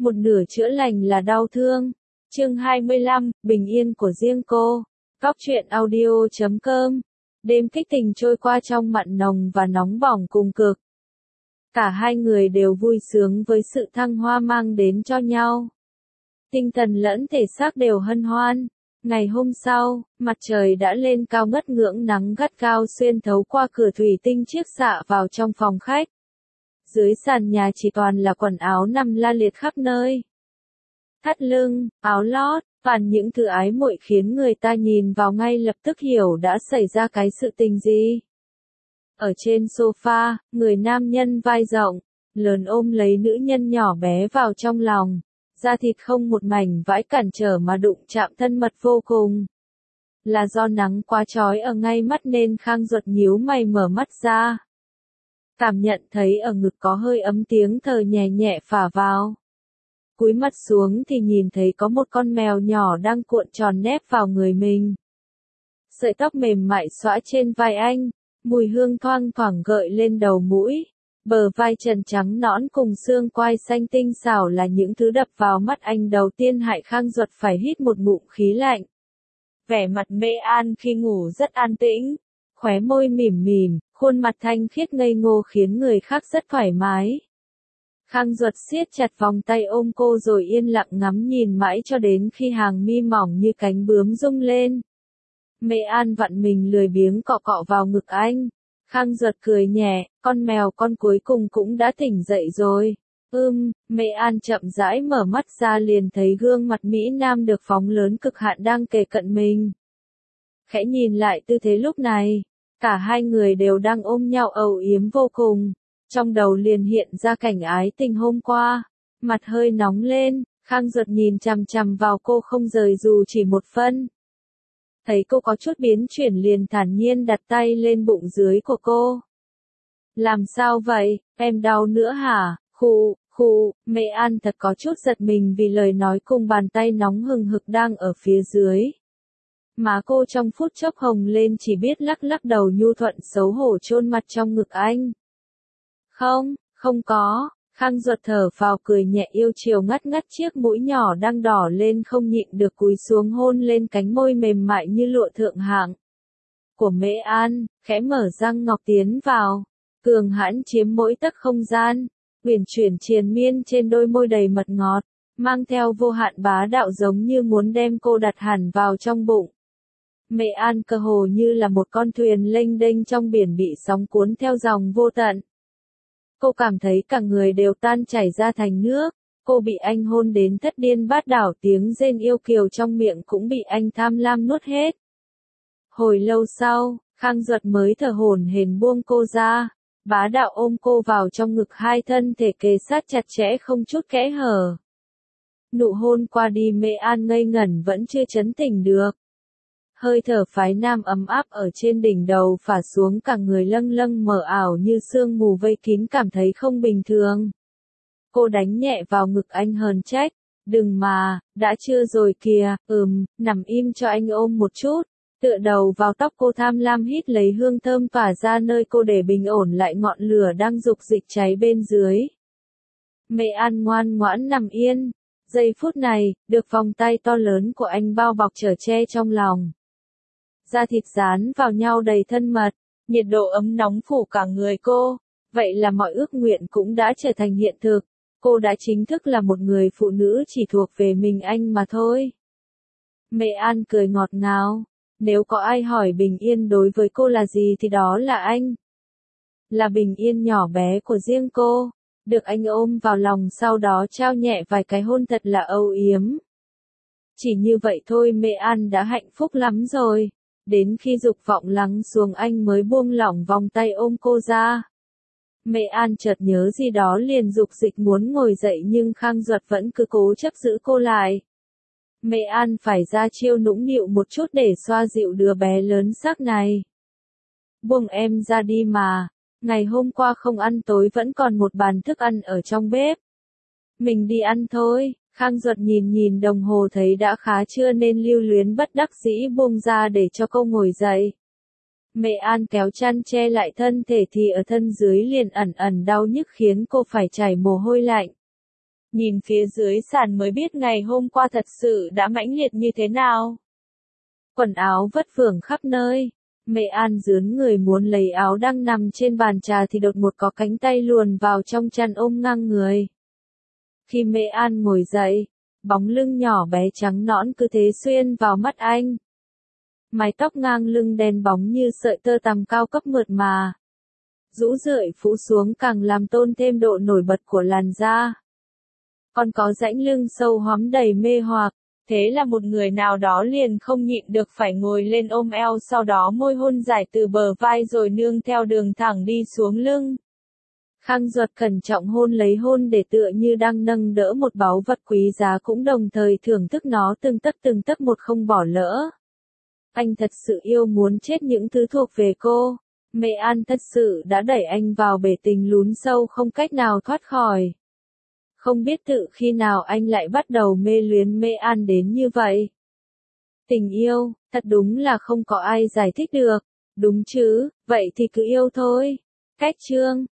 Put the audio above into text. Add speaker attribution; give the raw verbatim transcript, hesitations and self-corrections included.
Speaker 1: một nửa chữa lành là đau thương. Chương hai mươi lăm, bình yên của riêng cô. Góc truyện audio chấm com. Đêm kích tình trôi qua trong mặn nồng và nóng bỏng cùng cực. Cả hai người đều vui sướng với sự thăng hoa mang đến cho nhau. Tinh thần lẫn thể xác đều hân hoan. Ngày hôm sau, mặt trời đã lên cao ngất ngưỡng nắng gắt gao xuyên thấu qua cửa thủy tinh chiếc xạ vào trong phòng khách. Dưới sàn nhà chỉ toàn là quần áo nằm la liệt khắp nơi. Thắt lưng, áo lót, toàn những thứ ái muội khiến người ta nhìn vào ngay lập tức hiểu đã xảy ra cái sự tình gì. Ở trên sofa, người nam nhân vai rộng, lớn ôm lấy nữ nhân nhỏ bé vào trong lòng. Da thịt không một mảnh vãi cản trở mà đụng chạm thân mật vô cùng. Là do nắng quá chói ở ngay mắt nên Khang Duật nhíu mày mở mắt ra. Cảm nhận thấy ở ngực có hơi ấm, tiếng thở nhẹ nhẹ phả vào. Cúi mắt xuống thì nhìn thấy có một con mèo nhỏ đang cuộn tròn nép vào người mình. Sợi tóc mềm mại xõa trên vai anh, mùi hương thoang thoảng gợi lên đầu mũi. Bờ vai trần trắng nõn cùng xương quai xanh tinh xảo là những thứ đập vào mắt anh đầu tiên hại Khang Duật phải hít một ngụm khí lạnh. Vẻ mặt Mễ An khi ngủ rất an tĩnh, khóe môi mỉm mỉm, khuôn mặt thanh khiết ngây ngô khiến người khác rất thoải mái. Khang Duật siết chặt vòng tay ôm cô rồi yên lặng ngắm nhìn mãi cho đến khi hàng mi mỏng như cánh bướm rung lên. Mễ An vặn mình lười biếng cọ cọ vào ngực anh. Khang Duật cười nhẹ, con mèo con cuối cùng cũng đã tỉnh dậy rồi. Ưm, Mễ An chậm rãi mở mắt ra liền thấy gương mặt Mỹ Nam được phóng lớn cực hạn đang kề cận mình. Khẽ nhìn lại tư thế lúc này, cả hai người đều đang ôm nhau âu yếm vô cùng. Trong đầu liền hiện ra cảnh ái tình hôm qua, mặt hơi nóng lên, Khang Duật nhìn chằm chằm vào cô không rời dù chỉ một phân. Thấy cô có chút biến chuyển liền thản nhiên đặt tay lên bụng dưới của cô. Làm sao vậy, em đau nữa hả? Khụ, khụ, Mễ An thật có chút giật mình vì lời nói cùng bàn tay nóng hừng hực đang ở phía dưới. Má cô trong phút chốc hồng lên chỉ biết lắc lắc đầu nhu thuận xấu hổ chôn mặt trong ngực anh. Không, không có. Khang Duật thở phào cười nhẹ yêu chiều ngắt ngắt chiếc mũi nhỏ đang đỏ lên không nhịn được cúi xuống hôn lên cánh môi mềm mại như lụa thượng hạng của Mễ An, khẽ mở răng ngọc tiến vào, cường hãn chiếm mỗi tấc không gian, uyển chuyển triền miên trên đôi môi đầy mật ngọt, mang theo vô hạn bá đạo giống như muốn đem cô đặt hẳn vào trong bụng. Mễ An cơ hồ như là một con thuyền lênh đênh trong biển bị sóng cuốn theo dòng vô tận. Cô cảm thấy cả người đều tan chảy ra thành nước, cô bị anh hôn đến thất điên bát đảo, tiếng rên yêu kiều trong miệng cũng bị anh tham lam nuốt hết. Hồi lâu sau, Khang Duật mới thở hổn hển buông cô ra, bá đạo ôm cô vào trong ngực, hai thân thể kề sát chặt chẽ không chút kẽ hở. Nụ hôn qua đi Mễ An ngây ngẩn vẫn chưa chấn tỉnh được. Hơi thở phái nam ấm áp ở trên đỉnh đầu phả xuống, cả người lâng lâng mờ ảo như sương mù vây kín, cảm thấy không bình thường. Cô đánh nhẹ vào ngực anh hờn trách, đừng mà, đã chưa rồi kìa, ừm, nằm im cho anh ôm một chút, tựa đầu vào tóc cô tham lam hít lấy hương thơm tỏa ra nơi cô để bình ổn lại ngọn lửa đang dục dịch cháy bên dưới. Mễ An ngoan ngoãn nằm yên, giây phút này, được vòng tay to lớn của anh bao bọc chở che trong lòng. Da thịt dán vào nhau đầy thân mật, nhiệt độ ấm nóng phủ cả người cô, vậy là mọi ước nguyện cũng đã trở thành hiện thực, cô đã chính thức là một người phụ nữ chỉ thuộc về mình anh mà thôi. Mễ An cười ngọt ngào, nếu có ai hỏi bình yên đối với cô là gì thì đó là anh. Là bình yên nhỏ bé của riêng cô, được anh ôm vào lòng sau đó trao nhẹ vài cái hôn thật là âu yếm. Chỉ như vậy thôi Mễ An đã hạnh phúc lắm rồi. Đến khi dục vọng lắng xuống anh mới buông lỏng vòng tay ôm cô ra. Mễ An chợt nhớ gì đó liền dục dịch muốn ngồi dậy nhưng Khang Duật vẫn cứ cố chấp giữ cô lại. Mễ An phải ra chiêu nũng nịu một chút để xoa dịu đứa bé lớn xác này. Buông em ra đi mà, ngày hôm qua không ăn tối vẫn còn một bàn thức ăn ở trong bếp. Mình đi ăn thôi. Khang Duật nhìn nhìn đồng hồ thấy đã khá trưa nên lưu luyến bất đắc dĩ buông ra để cho cô ngồi dậy. Mễ An kéo chăn che lại thân thể thì ở thân dưới liền ẩn ẩn đau nhức khiến cô phải chảy mồ hôi lạnh. Nhìn phía dưới sàn mới biết ngày hôm qua thật sự đã mãnh liệt như thế nào. Quần áo vất vưởng khắp nơi. Mẹ An dướn người muốn lấy áo đang nằm trên bàn trà thì đột một có cánh tay luồn vào trong chăn ôm ngang người. Khi Mẹ An ngồi dậy, bóng lưng nhỏ bé trắng nõn cứ thế xuyên vào mắt anh. Mái tóc ngang lưng đen bóng như sợi tơ tằm cao cấp mượt mà. Rũ rượi phủ xuống càng làm tôn thêm độ nổi bật của làn da. Còn có rãnh lưng sâu hoắm đầy mê hoặc. Thế là một người nào đó liền không nhịn được phải ngồi lên ôm eo, sau đó môi hôn dài từ bờ vai rồi nương theo đường thẳng đi xuống lưng. Khang Duật cẩn trọng hôn lấy hôn để tựa như đang nâng đỡ một báu vật quý giá, cũng đồng thời thưởng thức nó từng tấc từng tấc một không bỏ lỡ. Anh thật sự yêu muốn chết những thứ thuộc về cô. Mẹ An thật sự đã đẩy anh vào bể tình lún sâu không cách nào thoát khỏi. Không biết tự khi nào anh lại bắt đầu mê luyến Mẹ An đến như vậy. Tình yêu, thật đúng là không có ai giải thích được. Đúng chứ, vậy thì cứ yêu thôi. Cách chương